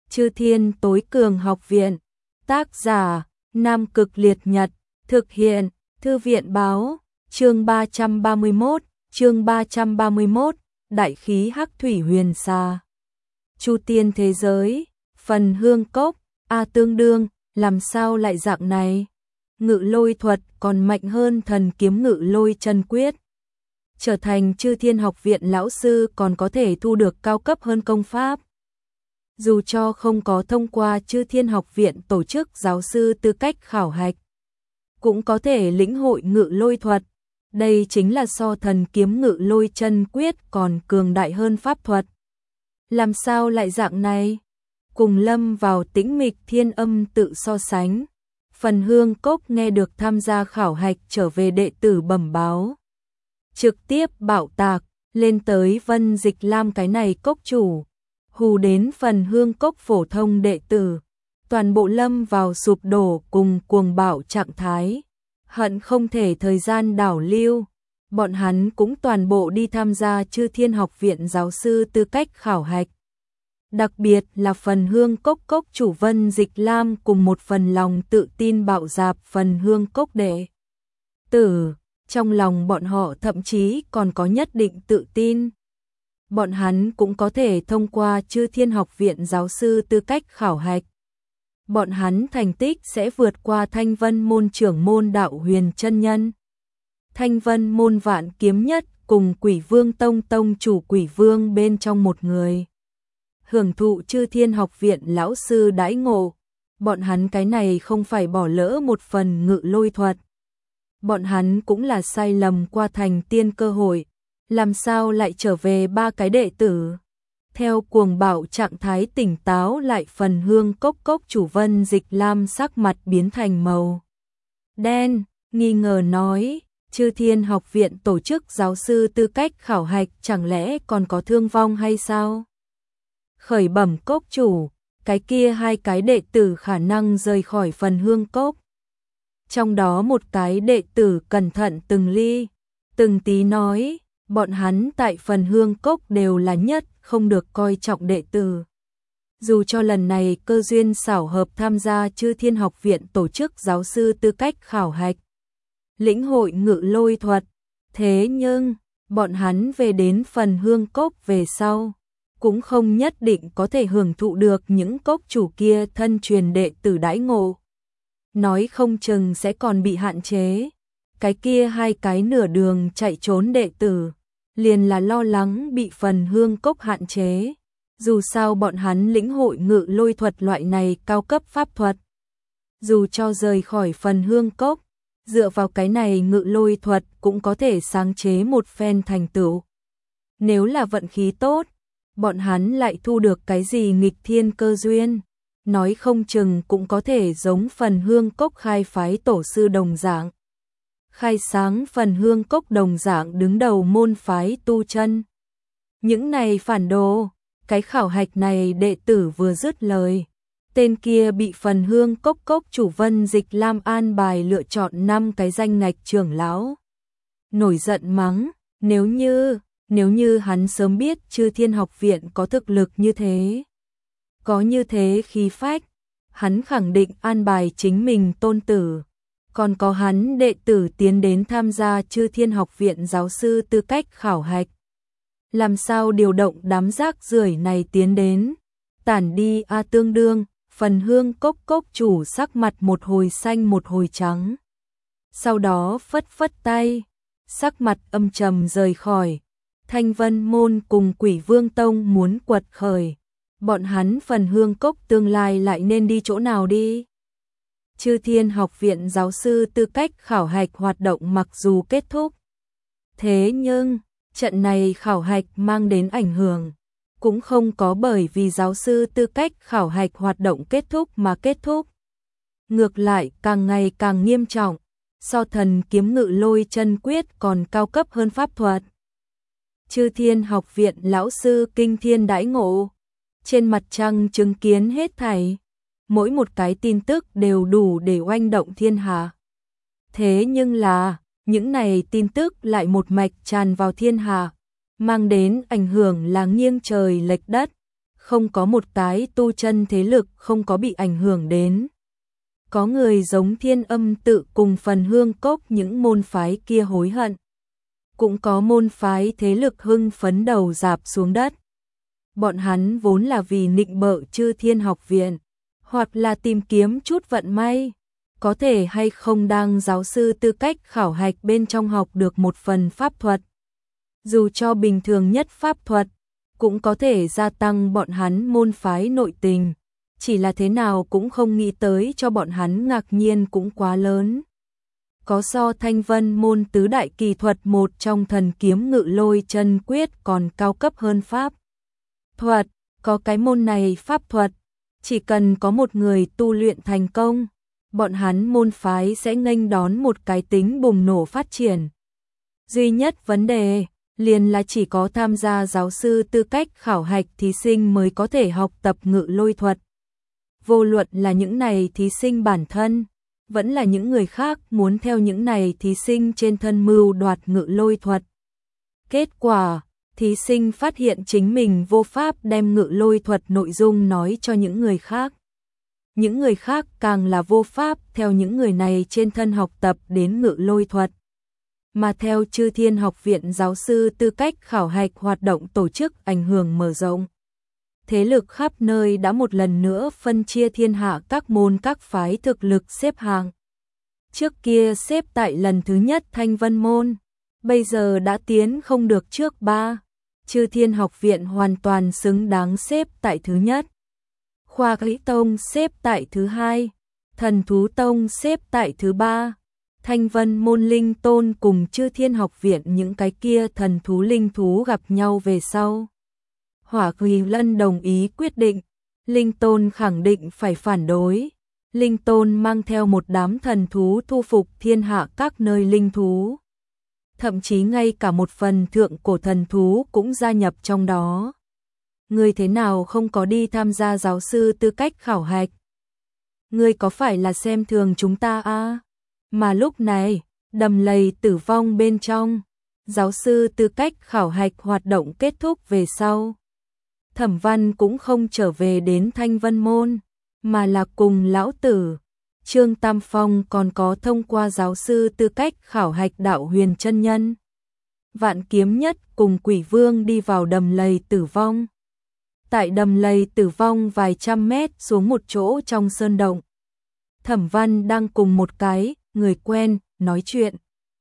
Chư Thiên Tối Cường Học Viện. Tác giả: Nam Cực Liệt Nhật. Thực hiện: Thư viện báo. Chương 331, Đại khí Hắc Thủy Huyền Xà. Chu Tiên thế giới, phần Hương Cốc, tương đương, làm sao lại dạng này? Ngự lôi thuật còn mạnh hơn thần kiếm ngự lôi chân quyết. Trở thành Chư Thiên Học Viện lão sư còn có thể thu được cao cấp hơn công pháp. Dù cho không có thông qua Chư Thiên Học Viện tổ chức giáo sư tư cách khảo hạch, cũng có thể lĩnh hội ngự lôi thuật. Đây chính là so thần kiếm ngự lôi chân quyết còn cường đại hơn pháp thuật. Làm sao lại dạng này? Cùng lâm vào tĩnh mịch thiên âm tự so sánh. Phần Hương Cốc nghe được tham gia khảo hạch trở về đệ tử bẩm báo. Trực tiếp bạo tạc, lên tới Vân Dịch Lam cái này cốc chủ. Hù đến Phần Hương Cốc phổ thông đệ tử. Toàn bộ lâm vào sụp đổ cùng cuồng bạo trạng thái. Hận không thể thời gian đảo lưu. Bọn hắn cũng toàn bộ đi tham gia Chư Thiên Học Viện giáo sư tư cách khảo hạch. Đặc biệt là Phần Hương Cốc cốc chủ Vân Dịch Lam cùng một phần lòng tự tin bạo dạp Phần Hương Cốc đệ tử. Trong lòng bọn họ thậm chí còn có nhất định tự tin. Bọn hắn cũng có thể thông qua Chư Thiên Học Viện giáo sư tư cách khảo hạch. Bọn hắn thành tích sẽ vượt qua Thanh Vân môn trưởng môn Đạo Huyền chân nhân. Thanh Vân môn Vạn Kiếm Nhất cùng Quỷ Vương Tông tông chủ Quỷ Vương bên trong một người. Hưởng thụ Chư Thiên Học Viện lão sư đãi ngộ. Bọn hắn cái này không phải bỏ lỡ một phần ngự lôi thuật. Bọn hắn cũng là sai lầm qua thành tiên cơ hội. Làm sao lại trở về ba cái đệ tử? Theo cuồng bạo trạng thái tỉnh táo lại Phần Hương Cốc cốc chủ Vân Dịch Lam sắc mặt biến thành màu đen, nghi ngờ nói, Chư Thiên Học Viện tổ chức giáo sư tư cách khảo hạch chẳng lẽ còn có thương vong hay sao? Khởi bẩm cốc chủ, cái kia hai cái đệ tử khả năng rời khỏi Phần Hương Cốc. Trong đó một cái đệ tử cẩn thận từng ly, từng tí nói, bọn hắn tại Phần Hương Cốc đều là nhất không được coi trọng đệ tử. Dù cho lần này cơ duyên xảo hợp tham gia Chư Thiên Học Viện tổ chức giáo sư tư cách khảo hạch, lĩnh hội ngự lôi thuật, thế nhưng bọn hắn về đến Phần Hương Cốc về sau, cũng không nhất định có thể hưởng thụ được những cốc chủ kia thân truyền đệ tử đãi ngộ. Nói không chừng sẽ còn bị hạn chế. Cái kia hai cái nửa đường chạy trốn đệ tử, liền là lo lắng bị Phần Hương Cốc hạn chế. Dù sao bọn hắn lĩnh hội ngự lôi thuật loại này cao cấp pháp thuật. Dù cho rời khỏi Phần Hương Cốc, dựa vào cái này ngự lôi thuật cũng có thể sáng chế một phen thành tựu. Nếu là vận khí tốt, bọn hắn lại thu được cái gì nghịch thiên cơ duyên. Nói không chừng cũng có thể giống Phần Hương Cốc khai phái tổ sư đồng dạng. Khai sáng Phần Hương Cốc đồng dạng đứng đầu môn phái tu chân. Những này phản đồ, cái khảo hạch này đệ tử vừa dứt lời. Tên kia bị Phần Hương Cốc cốc chủ Vân Dịch Lam an bài lựa chọn 5 cái danh ngạch trưởng lão. Nổi giận mắng, nếu như hắn sớm biết Chư Thiên Học Viện có thực lực như thế, có như thế khí phách, hắn khẳng định an bài chính mình tôn tử. Còn có hắn đệ tử tiến đến tham gia Chư Thiên Học Viện giáo sư tư cách khảo hạch. Làm sao điều động đám rác rưởi này tiến đến? Tản đi tương đương, Phần Hương Cốc cốc chủ sắc mặt một hồi xanh một hồi trắng. Sau đó phất phất tay, sắc mặt âm trầm rời khỏi. Thanh Vân môn cùng Quỷ Vương Tông muốn quật khởi. Bọn hắn Phần Hương Cốc tương lai lại nên đi chỗ nào đi? Chư Thiên Học Viện giáo sư tư cách khảo hạch hoạt động mặc dù kết thúc. Thế nhưng, trận này khảo hạch mang đến ảnh hưởng, cũng không có bởi vì giáo sư tư cách khảo hạch hoạt động kết thúc mà kết thúc. Ngược lại càng ngày càng nghiêm trọng, so thần kiếm ngự lôi chân quyết còn cao cấp hơn pháp thuật. Chư Thiên Học Viện lão sư kinh thiên đãi ngộ, trên mặt trăng chứng kiến hết thảy. Mỗi một cái tin tức đều đủ để oanh động thiên hạ. Thế nhưng là, những này tin tức lại một mạch tràn vào thiên hạ, mang đến ảnh hưởng là nghiêng trời lệch đất, không có một cái tu chân thế lực không có bị ảnh hưởng đến. Có người giống Thiên Âm Tự cùng Phần Hương Cốc những môn phái kia hối hận. Cũng có môn phái thế lực hưng phấn đầu rạp xuống đất. Bọn hắn vốn là vì nịnh bợ Chư Thiên Học Viện, hoặc là tìm kiếm chút vận may, có thể hay không đang giáo sư tư cách khảo hạch bên trong học được một phần pháp thuật. Dù cho bình thường nhất pháp thuật, cũng có thể gia tăng bọn hắn môn phái nội tình, chỉ là thế nào cũng không nghĩ tới cho bọn hắn ngạc nhiên cũng quá lớn. Có so Thanh Vân môn tứ đại kỳ thuật một trong Thần Kiếm Ngự Lôi Chân Quyết còn cao cấp hơn pháp thuật, có cái môn này pháp thuật, chỉ cần có một người tu luyện thành công, bọn hắn môn phái sẽ nghênh đón một cái tính bùng nổ phát triển. Duy nhất vấn đề liền là chỉ có tham gia giáo sư tư cách khảo hạch thí sinh mới có thể học tập ngự lôi thuật. Vô luận là những này thí sinh bản thân, vẫn là những người khác muốn theo những này thí sinh trên thân mưu đoạt ngự lôi thuật. Kết quả, thí sinh phát hiện chính mình vô pháp đem ngự lôi thuật nội dung nói cho những người khác. Những người khác càng là vô pháp theo những người này trên thân học tập đến ngự lôi thuật. Mà theo Chư Thiên Học Viện giáo sư tư cách khảo hạch hoạt động tổ chức ảnh hưởng mở rộng. Thế lực khắp nơi đã một lần nữa phân chia thiên hạ các môn các phái thực lực xếp hạng. Trước kia xếp tại lần thứ nhất Thanh Vân môn, bây giờ đã tiến không được trước 3. Chư Thiên Học Viện hoàn toàn xứng đáng xếp tại thứ nhất. Khoa Lý Tông xếp tại thứ 2, Thần Thú Tông xếp tại thứ 3. Thanh Vân môn Linh Tôn cùng Chư Thiên Học Viện những cái kia thần thú linh thú gặp nhau về sau. Hỏa Quỳ Lân đồng ý quyết định, Linh Tôn khẳng định phải phản đối. Linh Tôn mang theo một đám thần thú thu phục thiên hạ các nơi linh thú. Thậm chí ngay cả một phần thượng cổ thần thú cũng gia nhập trong đó. Người thế nào không có đi tham gia giáo sư tư cách khảo hạch? Người có phải là xem thường chúng ta à? Mà lúc này, đầm lầy tử vong bên trong, giáo sư tư cách khảo hạch hoạt động kết thúc về sau. Thẩm Văn cũng không trở về đến Thanh Vân môn, mà là cùng lão tử. Trương Tam Phong còn có thông qua giáo sư tư cách khảo hạch Đạo Huyền chân nhân. Vạn Kiếm Nhất cùng Quỷ Vương đi vào đầm lầy tử vong. Tại đầm lầy tử vong vài trăm mét xuống một chỗ trong sơn động. Thẩm Văn đang cùng một cái người quen nói chuyện.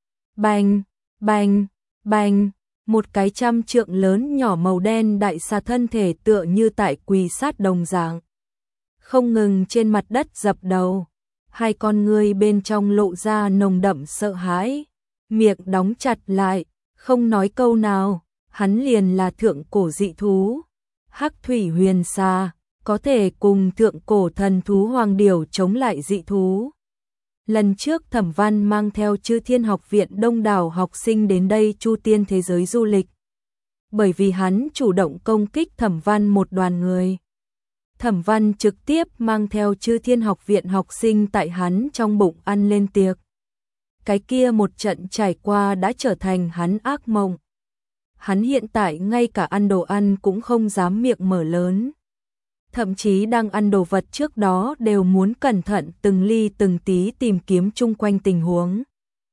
Bành, bành, bành, một cái 100 trượng lớn nhỏ màu đen đại xà thân thể tựa như tại quỳ sát đồng dạng. Không ngừng trên mặt đất dập đầu. Hai con người bên trong lộ ra nồng đậm sợ hãi, miệng đóng chặt lại, không nói câu nào, hắn liền là thượng cổ dị thú. Hắc Thủy Huyền Xà, có thể cùng thượng cổ thần thú hoàng điểu chống lại dị thú. Lần trước Thẩm Văn mang theo Chư Thiên Học Viện đông đảo học sinh đến đây Chu Tiên thế giới du lịch. Bởi vì hắn chủ động công kích Thẩm Văn một đoàn người. Thẩm Văn trực tiếp mang theo Chư Thiên Học Viện học sinh tại hắn trong bụng ăn lên tiệc. Cái kia một trận trải qua đã trở thành hắn ác mộng. Hắn hiện tại ngay cả ăn đồ ăn cũng không dám miệng mở lớn. Thậm chí đang ăn đồ vật trước đó đều muốn cẩn thận từng ly từng tí tìm kiếm chung quanh tình huống.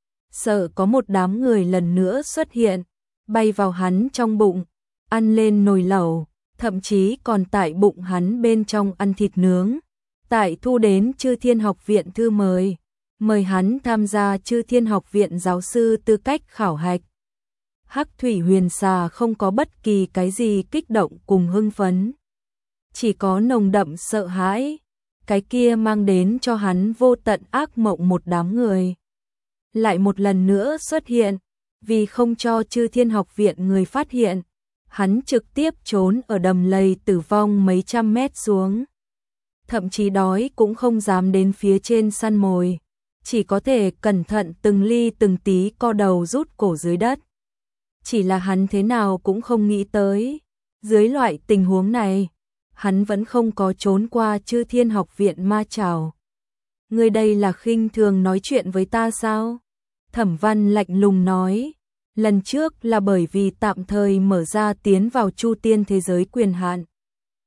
Sợ có một đám người lần nữa xuất hiện, bay vào hắn trong bụng, ăn lên nồi lẩu, thậm chí còn tại bụng hắn bên trong ăn thịt nướng. Tại thu đến Chư Thiên Học Viện thư mời hắn tham gia Chư Thiên Học Viện giáo sư tư cách khảo hạch. Hắc Thủy Huyền Xà không có bất kỳ cái gì kích động cùng hưng phấn. Chỉ có nồng đậm sợ hãi, cái kia mang đến cho hắn vô tận ác mộng một đám người. Lại một lần nữa xuất hiện, vì không cho Chư Thiên Học Viện người phát hiện, hắn trực tiếp trốn ở đầm lầy tử vong mấy trăm mét xuống. Thậm chí đói cũng không dám đến phía trên săn mồi, chỉ có thể cẩn thận từng ly từng tí co đầu rút cổ dưới đất. Chỉ là hắn thế nào cũng không nghĩ tới, dưới loại tình huống này, hắn vẫn không có trốn qua Chư Thiên Học Viện ma trảo. Ngươi đây là khinh thường nói chuyện với ta sao? Thẩm Văn lạnh lùng nói, lần trước là bởi vì tạm thời mở ra tiến vào Chu Tiên thế giới quyền hạn.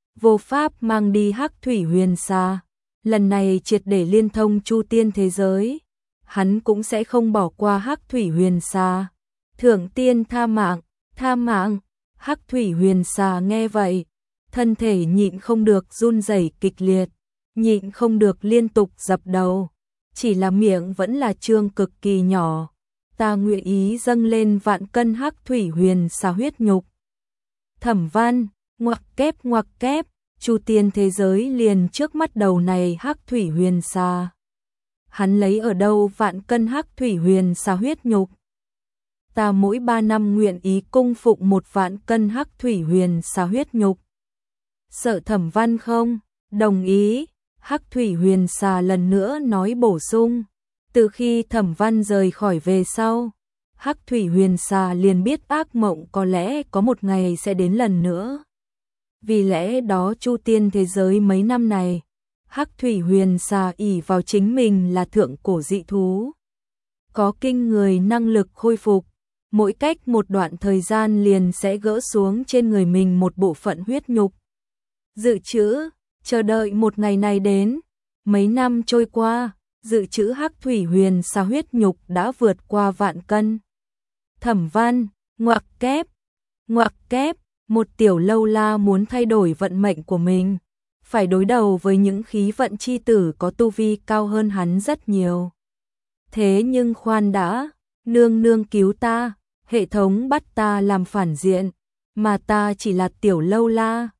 vô pháp mang đi Hắc Thủy Huyền Sa, lần này triệt để liên thông Chu Tiên thế giới, hắn cũng sẽ không bỏ qua Hắc Thủy Huyền Sa. Thượng tiên tha mạng, tha mạng. Hắc Thủy Huyền Sa nghe vậy, thân thể nhịn không được run rẩy kịch liệt, nhịn không được liên tục dập đầu, chỉ là miệng vẫn là trương cực kỳ nhỏ. Ta nguyện ý dâng lên vạn cân Hắc Thủy Huyền Sa huyết nhục. Thẩm Văn, ngoặc kép, Chu Tiên thế giới liền trước mắt đầu này Hắc Thủy Huyền Sa. Hắn lấy ở đâu vạn cân Hắc Thủy Huyền Sa huyết nhục? Ta mỗi 3 năm nguyện ý cung phụng 1 vạn cân Hắc Thủy Huyền Sa huyết nhục. Sợ Thẩm Văn không? Đồng ý. Hắc Thủy Huyền Sa lần nữa nói bổ sung. Từ khi Thẩm Văn rời khỏi về sau, Hắc Thủy Huyền Sa liền biết ác mộng có lẽ có một ngày sẽ đến lần nữa. Vì lẽ đó Chu Tiên thế giới mấy năm này, Hắc Thủy Huyền Sa ỷ vào chính mình là thượng cổ dị thú, có kinh người năng lực khôi phục, mỗi cách một đoạn thời gian liền sẽ gỡ xuống trên người mình một bộ phận huyết nhục. Dự trữ, chờ đợi một ngày này đến, mấy năm trôi qua, dự trữ Hắc Thủy Huyền Sa huyết nhục đã vượt qua vạn cân. Thẩm Văn, ngoặc kép, một tiểu lâu la muốn thay đổi vận mệnh của mình, phải đối đầu với những khí vận chi tử có tu vi cao hơn hắn rất nhiều. Thế nhưng khoan đã, nương nương cứu ta, hệ thống bắt ta làm phản diện, mà ta chỉ là tiểu lâu la,